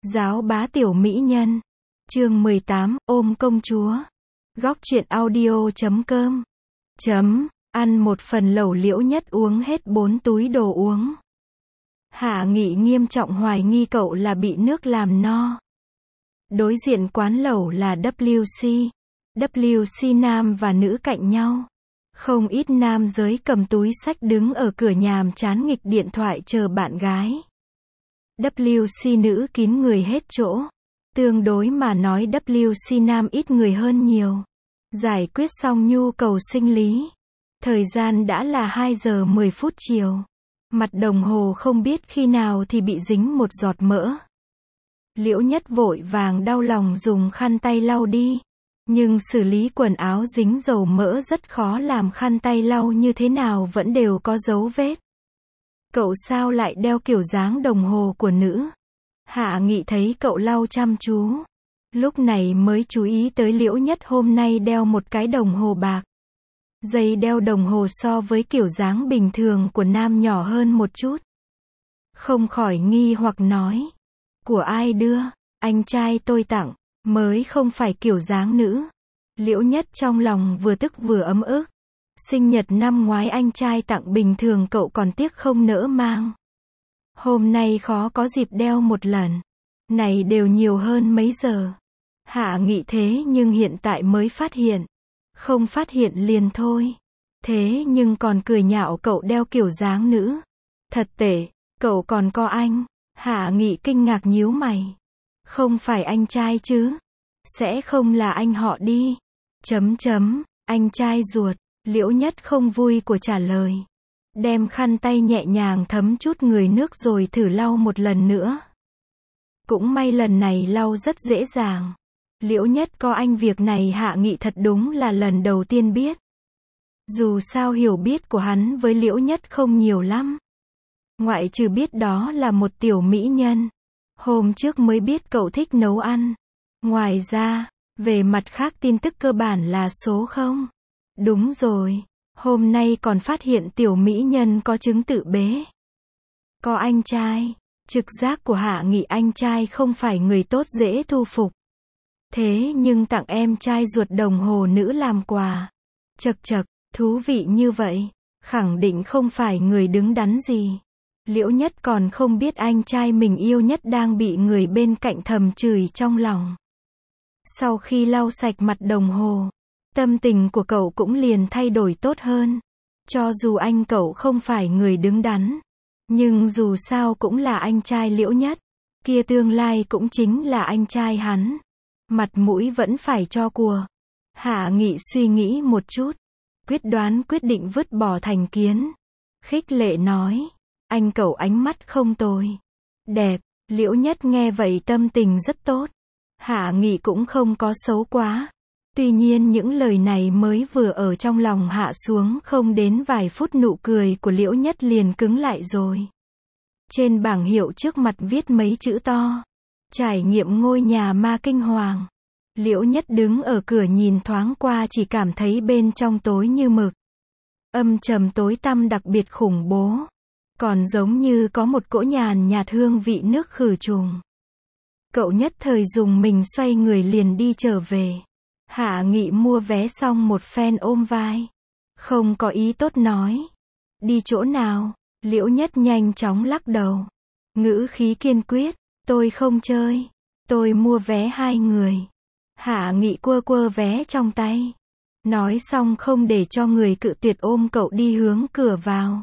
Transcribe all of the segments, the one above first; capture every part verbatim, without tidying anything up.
Giáo bá tiểu mỹ nhân. Chương mười tám, ôm công chúa. Góc truyện audio chấm com. Chấm, ăn một phần lẩu Liễu Nhất uống hết bốn túi đồ uống. Hạ Nghị nghiêm trọng hoài nghi cậu là bị nước làm no. Đối diện quán lẩu là W C. W C nam và nữ cạnh nhau. Không ít nam giới cầm túi xách đứng ở cửa nhàm chán nghịch điện thoại chờ bạn gái. W C nữ kín người hết chỗ. Tương đối mà nói W C nam ít người hơn nhiều. Giải quyết xong nhu cầu sinh lý. Thời gian đã là hai giờ mười phút chiều. Mặt đồng hồ không biết khi nào thì bị dính một giọt mỡ. Liễu Nhất vội vàng đau lòng dùng khăn tay lau đi. Nhưng xử lý quần áo dính dầu mỡ rất khó làm, khăn tay lau như thế nào vẫn đều có dấu vết. Cậu sao lại đeo kiểu dáng đồng hồ của nữ? Hạ Nghị thấy cậu lau chăm chú. Lúc này mới chú ý tới Liễu Nhất hôm nay đeo một cái đồng hồ bạc. Dây đeo đồng hồ so với kiểu dáng bình thường của nam nhỏ hơn một chút. Không khỏi nghi hoặc nói. Của ai đưa? Anh trai tôi tặng. Mới không phải kiểu dáng nữ. Liễu Nhất trong lòng vừa tức vừa ấm ức. Sinh nhật năm ngoái anh trai tặng bình thường cậu còn tiếc không nỡ mang. Hôm nay khó có dịp đeo một lần. Này đều nhiều hơn mấy giờ. Hạ Nghị thế nhưng hiện tại mới phát hiện. Không phát hiện liền thôi. Thế nhưng còn cười nhạo cậu đeo kiểu dáng nữ. Thật tệ, cậu còn có anh. Hạ Nghị kinh ngạc nhíu mày. Không phải anh trai chứ? Sẽ không là anh họ đi. Chấm chấm, anh trai ruột. Liễu Nhất không vui của trả lời. Đem khăn tay nhẹ nhàng thấm chút người nước rồi thử lau một lần nữa. Cũng may lần này lau rất dễ dàng. Liễu Nhất có anh việc này Hạ Nghị thật đúng là lần đầu tiên biết. Dù sao hiểu biết của hắn với Liễu Nhất không nhiều lắm. Ngoại trừ biết đó là một tiểu mỹ nhân. Hôm trước mới biết cậu thích nấu ăn. Ngoài ra, về mặt khác tin tức cơ bản là số không. Đúng rồi, hôm nay còn phát hiện tiểu mỹ nhân có chứng tự bế. Có anh trai. Trực giác của Hạ Nghị anh trai không phải người tốt dễ thu phục. Thế nhưng tặng em trai ruột đồng hồ nữ làm quà. Chật chật, thú vị như vậy. Khẳng định không phải người đứng đắn gì. Liễu Nhất còn không biết anh trai mình yêu nhất đang bị người bên cạnh thầm chửi trong lòng. Sau khi lau sạch mặt đồng hồ, tâm tình của cậu cũng liền thay đổi tốt hơn. Cho dù anh cậu không phải người đứng đắn, nhưng dù sao cũng là anh trai Liễu Nhất. Kia tương lai cũng chính là anh trai hắn. Mặt mũi vẫn phải cho của. Hạ Nghị suy nghĩ một chút. Quyết đoán quyết định vứt bỏ thành kiến. Khích lệ nói. Anh cậu ánh mắt không tồi. Đẹp. Liễu Nhất nghe vậy tâm tình rất tốt. Hạ Nghị cũng không có xấu quá. Tuy nhiên những lời này mới vừa ở trong lòng hạ xuống không đến vài phút nụ cười của Liễu Nhất liền cứng lại rồi. Trên bảng hiệu trước mặt viết mấy chữ to. Trải nghiệm ngôi nhà ma kinh hoàng. Liễu Nhất đứng ở cửa nhìn thoáng qua chỉ cảm thấy bên trong tối như mực. Âm trầm tối tăm đặc biệt khủng bố. Còn giống như có một cỗ nhàn nhạt hương vị nước khử trùng. Cậu nhất thời dùng mình xoay người liền đi trở về. Hạ Nghị mua vé xong một phen ôm vai. Không có ý tốt nói. Đi chỗ nào? Liễu Nhất nhanh chóng lắc đầu. Ngữ khí kiên quyết. Tôi không chơi. Tôi mua vé hai người. Hạ Nghị quơ quơ vé trong tay. Nói xong không để cho người cự tuyệt ôm cậu đi hướng cửa vào.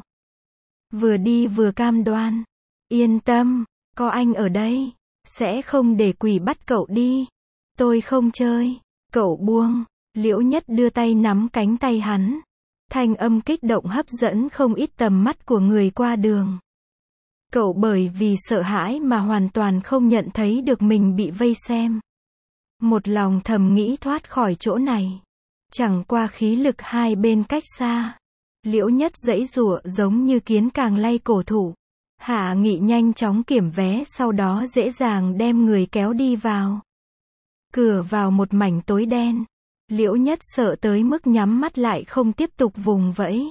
Vừa đi vừa cam đoan. Yên tâm, có anh ở đây. Sẽ không để quỷ bắt cậu đi. Tôi không chơi. Cậu buông. Liễu Nhất đưa tay nắm cánh tay hắn. Thanh âm kích động hấp dẫn không ít tầm mắt của người qua đường. Cậu bởi vì sợ hãi mà hoàn toàn không nhận thấy được mình bị vây xem. Một lòng thầm nghĩ thoát khỏi chỗ này. Chẳng qua khí lực hai bên cách xa. Liễu Nhất giãy giụa giống như kiến càng lay cổ thụ. Hạ Nghị nhanh chóng kiểm vé sau đó dễ dàng đem người kéo đi vào. Cửa vào một mảnh tối đen. Liễu Nhất sợ tới mức nhắm mắt lại không tiếp tục vùng vẫy.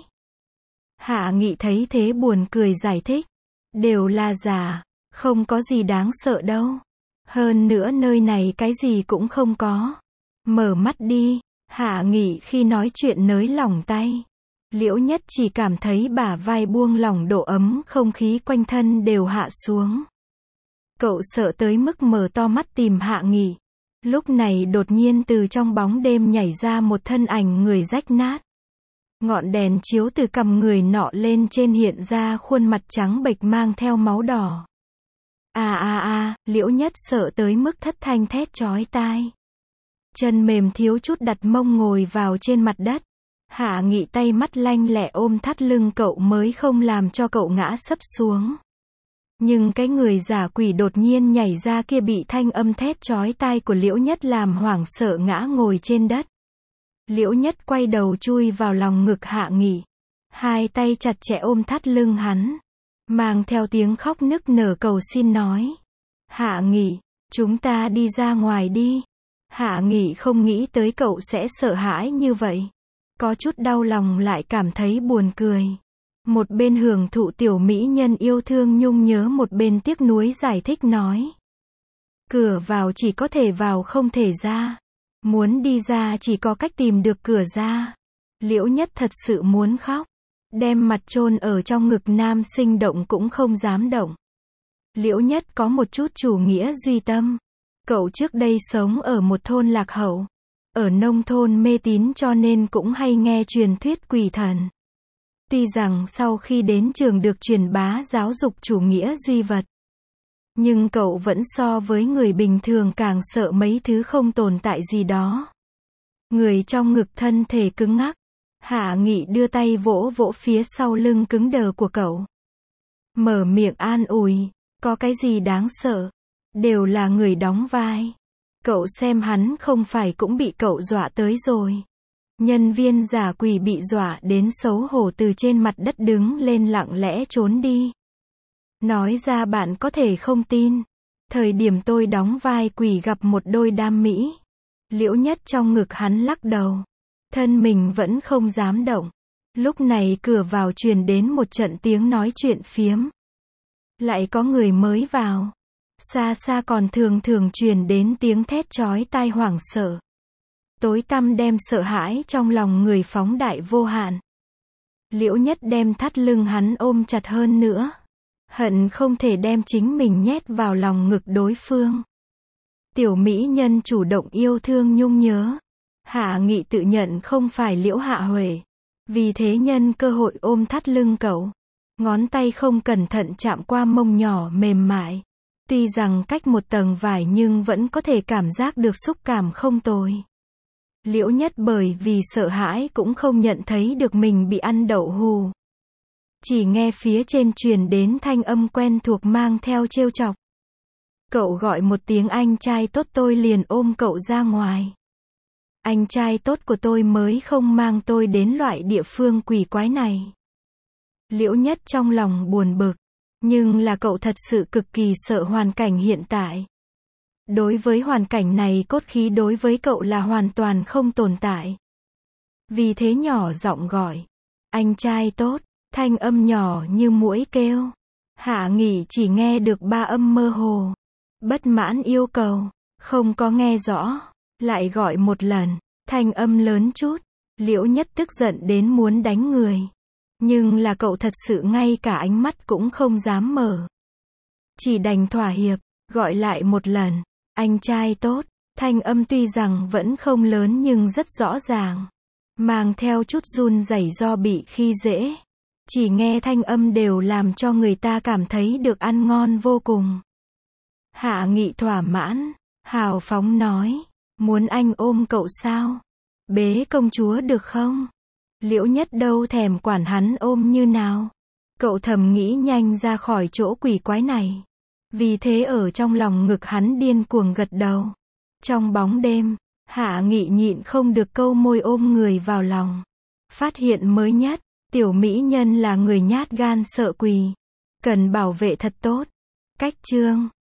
Hạ Nghị thấy thế buồn cười giải thích. Đều là giả, không có gì đáng sợ đâu. Hơn nữa nơi này cái gì cũng không có. Mở mắt đi. Hạ Nghị khi nói chuyện nới lỏng tay. Liễu Nhất chỉ cảm thấy bả vai buông lỏng, độ ấm không khí quanh thân đều hạ xuống. Cậu sợ tới mức mở to mắt tìm Hạ Nghị. Lúc này đột nhiên từ trong bóng đêm nhảy ra một thân ảnh người rách nát. Ngọn đèn chiếu từ cằm người nọ lên trên hiện ra khuôn mặt trắng bệch mang theo máu đỏ. À à à, Liễu Nhất sợ tới mức thất thanh thét chói tai. Chân mềm thiếu chút đặt mông ngồi vào trên mặt đất. Hạ Nghị tay mắt lanh lẹ ôm thắt lưng cậu mới không làm cho cậu ngã sấp xuống. Nhưng cái người giả quỷ đột nhiên nhảy ra kia bị thanh âm thét chói tai của Liễu Nhất làm hoảng sợ ngã ngồi trên đất. Liễu Nhất quay đầu chui vào lòng ngực Hạ Nghị. Hai tay chặt chẽ ôm thắt lưng hắn. Mang theo tiếng khóc nức nở cầu xin nói. Hạ Nghị, chúng ta đi ra ngoài đi. Hạ Nghị không nghĩ tới cậu sẽ sợ hãi như vậy. Có chút đau lòng lại cảm thấy buồn cười. Một bên hưởng thụ tiểu mỹ nhân yêu thương nhung nhớ, một bên tiếc nuối giải thích nói. Cửa vào chỉ có thể vào không thể ra. Muốn đi ra chỉ có cách tìm được cửa ra. Liễu Nhất thật sự muốn khóc. Đem mặt chôn ở trong ngực nam sinh động cũng không dám động. Liễu Nhất có một chút chủ nghĩa duy tâm. Cậu trước đây sống ở một thôn lạc hậu. Ở nông thôn mê tín cho nên cũng hay nghe truyền thuyết quỷ thần. Tuy rằng sau khi đến trường được truyền bá giáo dục chủ nghĩa duy vật. Nhưng cậu vẫn so với người bình thường càng sợ mấy thứ không tồn tại gì đó. Người trong ngực thân thể cứng ngắc. Hạ Nghị đưa tay vỗ vỗ phía sau lưng cứng đờ của cậu. Mở miệng an ủi. Có cái gì đáng sợ. Đều là người đóng vai. Cậu xem hắn không phải cũng bị cậu dọa tới rồi. Nhân viên giả quỷ bị dọa đến xấu hổ từ trên mặt đất đứng lên lặng lẽ trốn đi. Nói ra bạn có thể không tin. Thời điểm tôi đóng vai quỷ gặp một đôi đam mỹ. Liễu Nhất trong ngực hắn lắc đầu. Thân mình vẫn không dám động. Lúc này cửa vào truyền đến một trận tiếng nói chuyện phiếm. Lại có người mới vào. Xa xa còn thường thường truyền đến tiếng thét chói tai hoảng sợ. Tối tăm đem sợ hãi trong lòng người phóng đại vô hạn. Liễu Nhất đem thắt lưng hắn ôm chặt hơn nữa. Hận không thể đem chính mình nhét vào lòng ngực đối phương. Tiểu mỹ nhân chủ động yêu thương nhung nhớ. Hạ Nghị tự nhận không phải Liễu Hạ Huệ. Vì thế nhân cơ hội ôm thắt lưng cậu. Ngón tay không cẩn thận chạm qua mông nhỏ mềm mại. Tuy rằng cách một tầng vải nhưng vẫn có thể cảm giác được xúc cảm không tồi. Liễu Nhất bởi vì sợ hãi cũng không nhận thấy được mình bị ăn đậu hù. Chỉ nghe phía trên truyền đến thanh âm quen thuộc mang theo trêu chọc. Cậu gọi một tiếng anh trai tốt tôi liền ôm cậu ra ngoài. Anh trai tốt của tôi mới không mang tôi đến loại địa phương quỷ quái này. Liễu Nhất trong lòng buồn bực. Nhưng là cậu thật sự cực kỳ sợ hoàn cảnh hiện tại. Đối với hoàn cảnh này cốt khí đối với cậu là hoàn toàn không tồn tại. Vì thế nhỏ giọng gọi. Anh trai tốt, thanh âm nhỏ như muỗi kêu. Hạ Nghị chỉ nghe được ba âm mơ hồ. Bất mãn yêu cầu, không có nghe rõ. Lại gọi một lần, thanh âm lớn chút. Liễu Nhất tức giận đến muốn đánh người. Nhưng là cậu thật sự ngay cả ánh mắt cũng không dám mở. Chỉ đành thỏa hiệp, gọi lại một lần. Anh trai tốt, thanh âm tuy rằng vẫn không lớn nhưng rất rõ ràng. Mang theo chút run rẩy do bị khi dễ. Chỉ nghe thanh âm đều làm cho người ta cảm thấy được ăn ngon vô cùng. Hạ Nghị thỏa mãn, hào phóng nói. Muốn anh ôm cậu sao? Bế công chúa được không? Liễu Nhất đâu thèm quản hắn ôm như nào. Cậu thầm nghĩ nhanh ra khỏi chỗ quỷ quái này. Vì thế ở trong lòng ngực hắn điên cuồng gật đầu. Trong bóng đêm, Hạ Nghị nhịn không được câu môi ôm người vào lòng. Phát hiện mới nhất, tiểu mỹ nhân là người nhát gan sợ quỷ. Cần bảo vệ thật tốt. Cách chương